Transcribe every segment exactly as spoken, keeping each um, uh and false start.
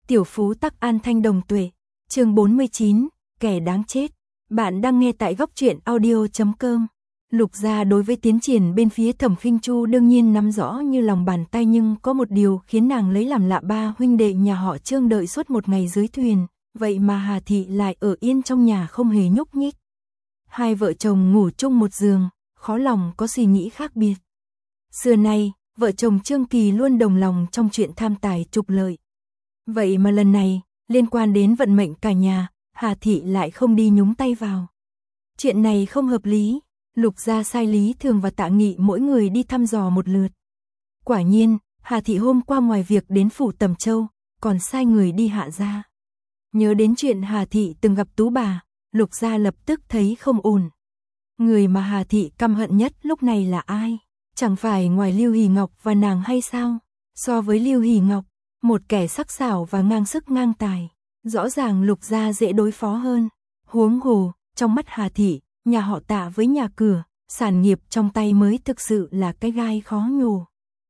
Tiểu phú tắc an thanh đồng tuệ. Chương bốn mươi chín, kẻ đáng chết. Bạn đang nghe tại góc truyện audio chấm com. Lục gia đối với tiến triển bên phía Thẩm Khinh Chu đương nhiên nắm rõ như lòng bàn tay, nhưng có một điều khiến nàng lấy làm lạ, ba huynh đệ nhà họ Trương đợi suốt một ngày dưới thuyền, vậy mà Hà Thị lại ở yên trong nhà không hề nhúc nhích. Hai vợ chồng ngủ chung một giường, khó lòng có suy nghĩ khác biệt. Xưa nay, vợ chồng Trương Kỳ luôn đồng lòng trong chuyện tham tài trục lợi. Vậy mà lần này, liên quan đến vận mệnh cả nhà, Hà Thị lại không đi nhúng tay vào. Chuyện này không hợp lý. Lục gia sai Lý Thường và Tạ Nghị mỗi người đi thăm dò một lượt. Quả nhiên, Hà Thị hôm qua ngoài việc đến phủ Tầm Châu, còn sai người đi Hạ gia. Nhớ đến chuyện Hà Thị từng gặp Tú bà, Lục gia lập tức thấy không ổn. Người mà Hà Thị căm hận nhất lúc này là ai? Chẳng phải ngoài Lưu Hỷ Ngọc và nàng hay sao? So với Lưu Hỷ Ngọc, một kẻ sắc sảo và ngang sức ngang tài, rõ ràng Lục gia dễ đối phó hơn. Huống hồ, trong mắt Hà Thị, nhà họ Tạ với nhà cửa, sản nghiệp trong tay mới thực sự là cái gai khó nhổ.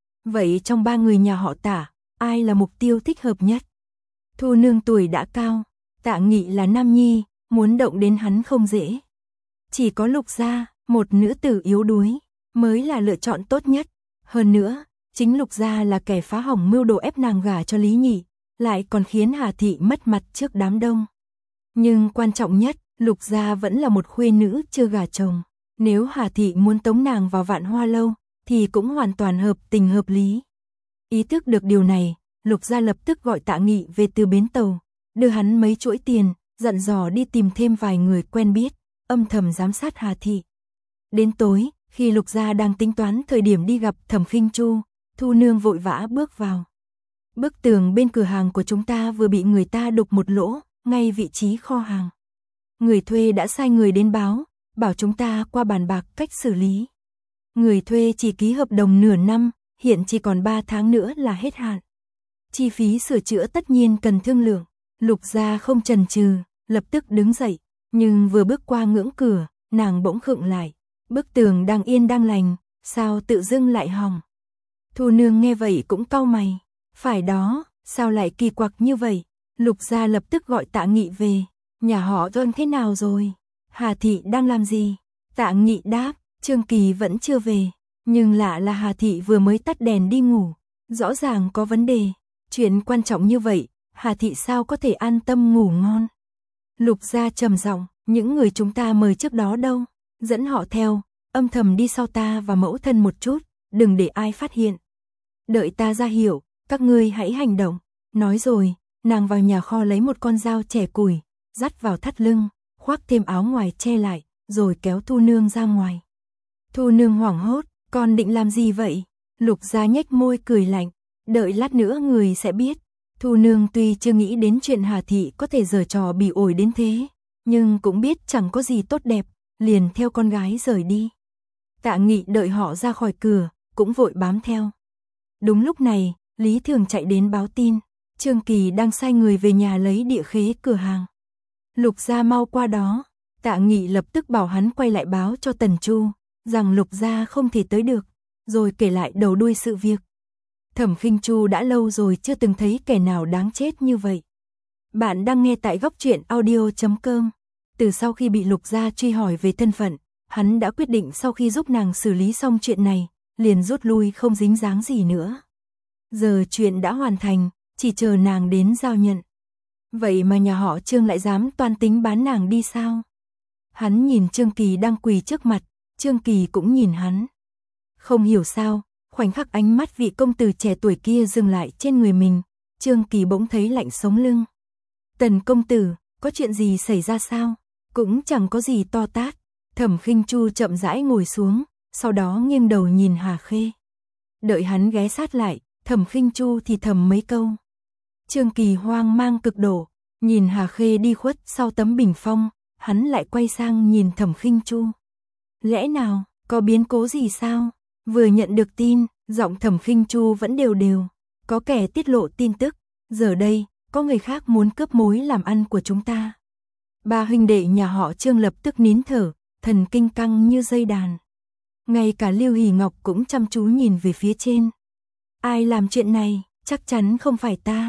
Vậy trong ba người nhà họ Tạ, ai là mục tiêu thích hợp nhất? Thu Nương tuổi đã cao, Tạ Nghị là nam nhi, muốn động đến hắn không dễ. Chỉ có Lục gia, một nữ tử yếu đuối, mới là lựa chọn tốt nhất. Hơn nữa, chính Lục gia là kẻ phá hỏng mưu đồ ép nàng gả cho Lý Nhị, lại còn khiến Hà Thị mất mặt trước đám đông. Nhưng quan trọng nhất, Lục gia vẫn là một khuê nữ chưa gả chồng. Nếu Hà Thị muốn tống nàng vào Vạn Hoa lâu, thì cũng hoàn toàn hợp tình hợp lý. Ý thức được điều này, Lục gia lập tức gọi Tạ Nghị về từ bến tàu, đưa hắn mấy chuỗi tiền, dặn dò đi tìm thêm vài người quen biết, âm thầm giám sát Hà Thị. Đến tối, khi Lục gia đang tính toán thời điểm đi gặp Thẩm Khinh Chu, Thu Nương vội vã bước vào. Bức tường bên cửa hàng của chúng ta vừa bị người ta đục một lỗ, ngay vị trí kho hàng. Người thuê đã sai người đến báo, bảo chúng ta qua bàn bạc cách xử lý. Người thuê chỉ ký hợp đồng nửa năm, hiện chỉ còn ba tháng nữa là hết hạn. Chi phí sửa chữa tất nhiên cần thương lượng. Lục gia không chần chừ, lập tức đứng dậy, nhưng vừa bước qua ngưỡng cửa, nàng bỗng khựng lại. Bức tường đang yên đang lành, sao tự dưng lại hỏng? Thu Nương nghe vậy cũng cau mày. Phải đó, sao lại kỳ quặc như vậy? Lục gia lập tức gọi Tạ Nghị về. Nhà họ Trương thế nào rồi? Hà Thị đang làm gì? Tạ Nghị đáp, Trương Kỳ vẫn chưa về. Nhưng lạ là Hà Thị vừa mới tắt đèn đi ngủ. Rõ ràng có vấn đề. Chuyện quan trọng như vậy, Hà Thị sao có thể an tâm ngủ ngon? Lục gia trầm giọng, những người chúng ta mời trước đó đâu? Dẫn họ theo, âm thầm đi sau ta và mẫu thân một chút, đừng để ai phát hiện. Đợi ta ra hiệu, các ngươi hãy hành động. Nói rồi, nàng vào nhà kho lấy một con dao chẻ củi, dắt vào thắt lưng, khoác thêm áo ngoài che lại, rồi kéo Thu Nương ra ngoài. Thu Nương hoảng hốt, con định làm gì vậy? Lục gia nhếch môi cười lạnh, đợi lát nữa người sẽ biết. Thu Nương tuy chưa nghĩ đến chuyện Hà Thị có thể giở trò bỉ ổi đến thế, nhưng cũng biết chẳng có gì tốt đẹp, liền theo con gái rời đi. Tạ Nghị đợi họ ra khỏi cửa, cũng vội bám theo. Đúng lúc này, Lý Thường chạy đến báo tin, Trương Kỳ đang sai người về nhà lấy địa khế cửa hàng. Lục gia mau qua đó. Tạ Nghị lập tức bảo hắn quay lại báo cho Tần Chu, rằng Lục gia không thể tới được, rồi kể lại đầu đuôi sự việc. Thẩm Khinh Chu đã lâu rồi chưa từng thấy kẻ nào đáng chết như vậy. Bạn đang nghe tại góc truyện audio chấm com. Từ sau khi bị Lục gia truy hỏi về thân phận, hắn đã quyết định sau khi giúp nàng xử lý xong chuyện này, liền rút lui không dính dáng gì nữa. Giờ chuyện đã hoàn thành, chỉ chờ nàng đến giao nhận. Vậy mà nhà họ Trương lại dám toan tính bán nàng đi sao? Hắn nhìn Trương Kỳ đang quỳ trước mặt, Trương Kỳ cũng nhìn hắn. Không hiểu sao, khoảnh khắc ánh mắt vị công tử trẻ tuổi kia dừng lại trên người mình, Trương Kỳ bỗng thấy lạnh sống lưng. Tần công tử, có chuyện gì xảy ra sao? Cũng chẳng có gì to tát. Thẩm Khinh Chu chậm rãi ngồi xuống, sau đó nghiêng đầu nhìn Hà Khê. Đợi hắn ghé sát lại, Thẩm Khinh Chu thì thầm mấy câu. Trương Kỳ hoang mang cực độ, nhìn Hà Khê đi khuất sau tấm bình phong, hắn lại quay sang nhìn Thẩm Khinh Chu. Lẽ nào, có biến cố gì sao? Vừa nhận được tin, giọng Thẩm Khinh Chu vẫn đều đều. Có kẻ tiết lộ tin tức, giờ đây, có người khác muốn cướp mối làm ăn của chúng ta. Ba huynh đệ nhà họ Trương lập tức nín thở, thần kinh căng như dây đàn. Ngay cả Lưu Hỷ Ngọc cũng chăm chú nhìn về phía trên. Ai làm chuyện này? Chắc chắn không phải ta.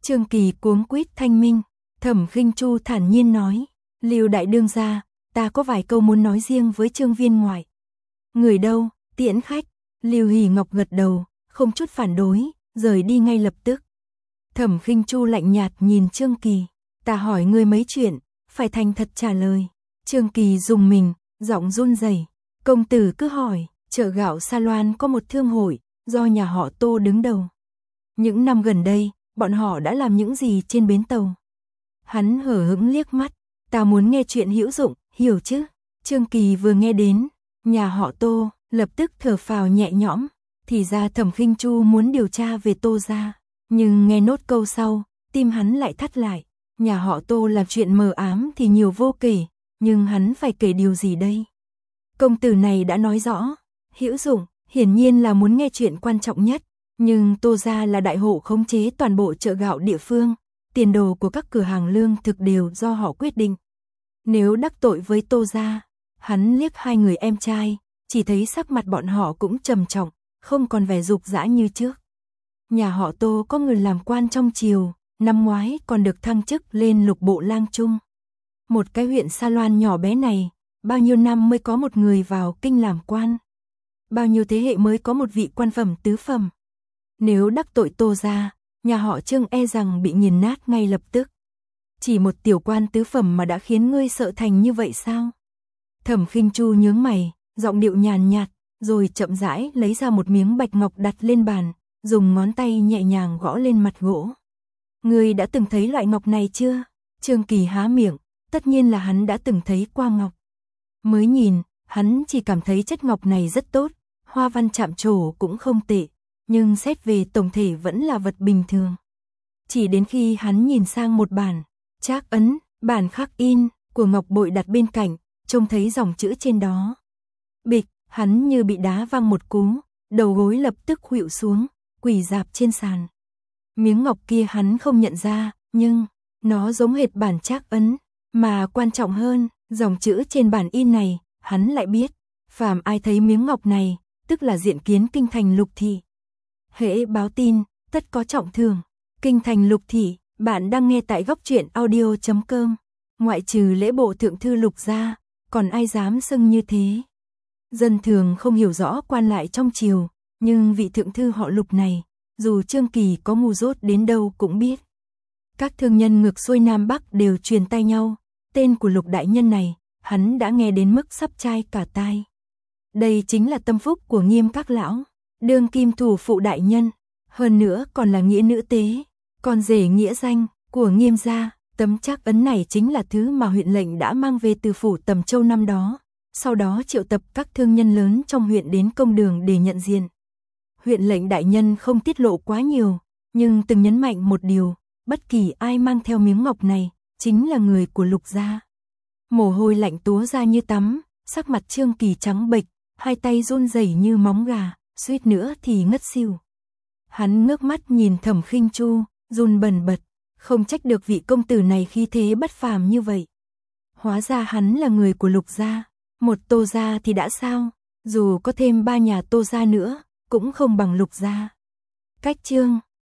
Trương Kỳ cuống quýt thanh minh, Thẩm Khinh Chu thản nhiên nói, Lưu đại đương gia, ta có vài câu muốn nói riêng với Trương viên ngoại. Người đâu, tiễn khách. Lưu Hỷ Ngọc gật đầu, không chút phản đối, rời đi ngay lập tức. Thẩm Khinh Chu lạnh nhạt nhìn Trương Kỳ, ta hỏi ngươi mấy chuyện, phải thành thật trả lời. Trương Kỳ dùng mình, giọng run rẩy, công tử cứ hỏi. Chợ gạo Sa Loan có một thương hội, do nhà họ Tô đứng đầu. Những năm gần đây, bọn họ đã làm những gì trên bến tàu? Hắn hở hững liếc mắt, ta muốn nghe chuyện hữu dụng, hiểu chứ? Trương Kỳ vừa nghe đến nhà họ Tô, lập tức thở phào nhẹ nhõm, thì ra Thẩm Khinh Chu muốn điều tra về Tô gia, nhưng nghe nốt câu sau, tim hắn lại thắt lại. Nhà họ Tô làm chuyện mờ ám thì nhiều vô kể, nhưng hắn phải kể điều gì đây? Công tử này đã nói rõ, hữu dụng, hiển nhiên là muốn nghe chuyện quan trọng nhất, nhưng Tô gia là đại hộ khống chế toàn bộ chợ gạo địa phương, tiền đồ của các cửa hàng lương thực đều do họ quyết định. Nếu đắc tội với Tô gia, hắn liếc hai người em trai, chỉ thấy sắc mặt bọn họ cũng trầm trọng, không còn vẻ dục dã như trước. Nhà họ Tô có người làm quan trong triều, năm ngoái còn được thăng chức lên lục bộ lang trung. Một cái huyện Sa Loan nhỏ bé này, bao nhiêu năm mới có một người vào kinh làm quan? Bao nhiêu thế hệ mới có một vị quan phẩm tứ phẩm? Nếu đắc tội Tô gia, nhà họ Trương e rằng bị nghiền nát ngay lập tức. Chỉ một tiểu quan tứ phẩm mà đã khiến ngươi sợ thành như vậy sao? Thẩm Khinh Chu nhướng mày, giọng điệu nhàn nhạt, rồi chậm rãi lấy ra một miếng bạch ngọc đặt lên bàn, dùng ngón tay nhẹ nhàng gõ lên mặt gỗ. Ngươi đã từng thấy loại ngọc này chưa? Trương Kỳ há miệng, tất nhiên là hắn đã từng thấy qua ngọc. Mới nhìn, hắn chỉ cảm thấy chất ngọc này rất tốt, hoa văn chạm trổ cũng không tệ, nhưng xét về tổng thể vẫn là vật bình thường. Chỉ đến khi hắn nhìn sang một bản trác ấn, bản khắc in của ngọc bội đặt bên cạnh, trông thấy dòng chữ trên đó. Bịch, hắn như bị đá văng một cú, đầu gối lập tức khuỵu xuống, quỳ rạp trên sàn. Miếng ngọc kia hắn không nhận ra, nhưng nó giống hệt bản trác ấn, mà quan trọng hơn, dòng chữ trên bản in này, hắn lại biết, phàm ai thấy miếng ngọc này, tức là diện kiến kinh thành Lục thị. Hễ báo tin, tất có trọng thưởng. Kinh thành Lục thị, bạn đang nghe tại góc truyện audio chấm com. Ngoại trừ lễ bộ thượng thư Lục gia, còn ai dám xưng như thế? Dân thường không hiểu rõ quan lại trong triều, nhưng vị thượng thư họ Lục này, dù Trương Kỳ có ngu dốt đến đâu cũng biết. Các thương nhân ngược xuôi Nam Bắc đều truyền tay nhau, tên của Lục đại nhân này, hắn đã nghe đến mức sắp chai cả tai. Đây chính là tâm phúc của Nghiêm các lão, đương kim thủ phụ đại nhân, hơn nữa còn là nghĩa nữ tế, còn rể nghĩa danh của Nghiêm gia. Tấm trác ấn này chính là thứ mà huyện lệnh đã mang về từ phủ Tầm Châu năm đó, sau đó triệu tập các thương nhân lớn trong huyện đến công đường để nhận diện. Huyện lệnh đại nhân không tiết lộ quá nhiều, nhưng từng nhấn mạnh một điều, bất kỳ ai mang theo miếng ngọc này, chính là người của Lục gia. Mồ hôi lạnh túa ra như tắm, sắc mặt Trương Kỳ trắng bệch, hai tay run rẩy như móng gà, suýt nữa thì ngất xỉu. Hắn ngước mắt nhìn Thẩm Khinh Chu, run bần bật, không trách được vị công tử này khí thế bất phàm như vậy. Hóa ra hắn là người của Lục gia, một Tô gia thì đã sao, dù có thêm ba nhà Tô gia nữa, cũng không bằng Lục gia. Cách chương